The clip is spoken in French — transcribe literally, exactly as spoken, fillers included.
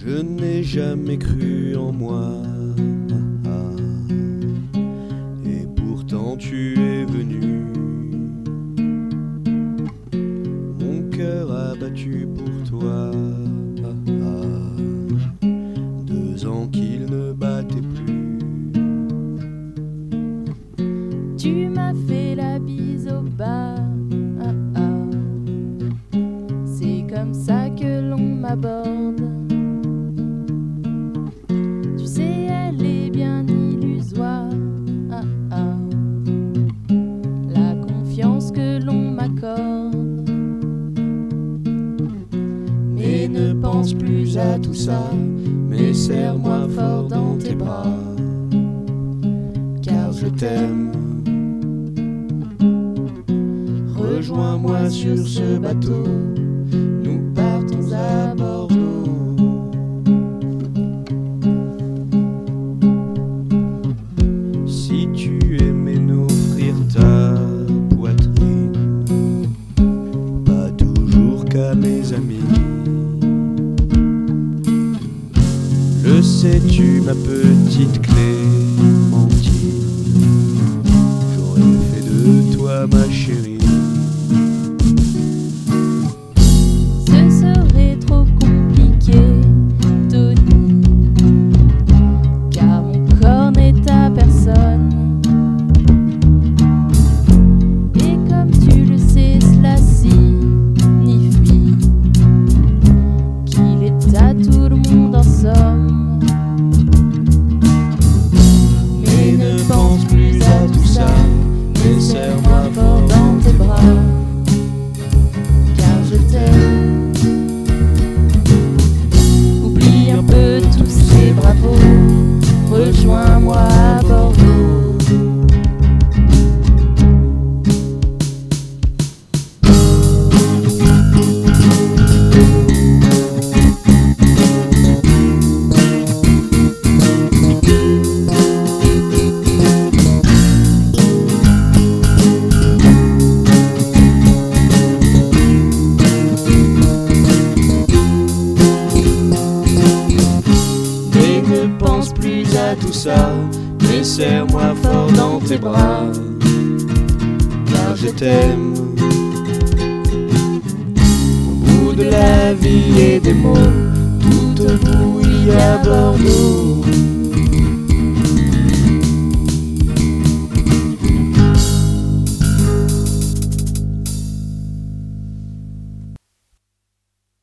Je n'ai jamais cru en moi, et pourtant tu es venu. Mon cœur a battu pour toi, deux ans qu'il ne battait plus. Tu m'as fait la bise au bar, ah, ah. C'est comme ça que l'on m'aborde. Tu sais, elle est bien illusoire, ah, ah. La confiance que l'on m'accorde. Mais ne pense plus à tout ça, mais serre-moi fort dans tes bras, car je t'aime. Rejoins-moi sur ce bateau, nous partons à Bordeaux. Si tu aimais n'offrir ta poitrine, pas toujours qu'à mes amis. Le sais-tu, ma petite Clémentine, j'aurais fait de toi ma chérie. Mais ne pense plus à tout ça, mais serre-moi fort dans tes bras, car je t'aime. Oublie un peu tous ces bravos, rejoins-moi à Bordeaux. Plus à tout ça, mais serre-moi fort dans tes bras, car je t'aime. Au bout de la vie et des mots, tout bouillit à Bordeaux.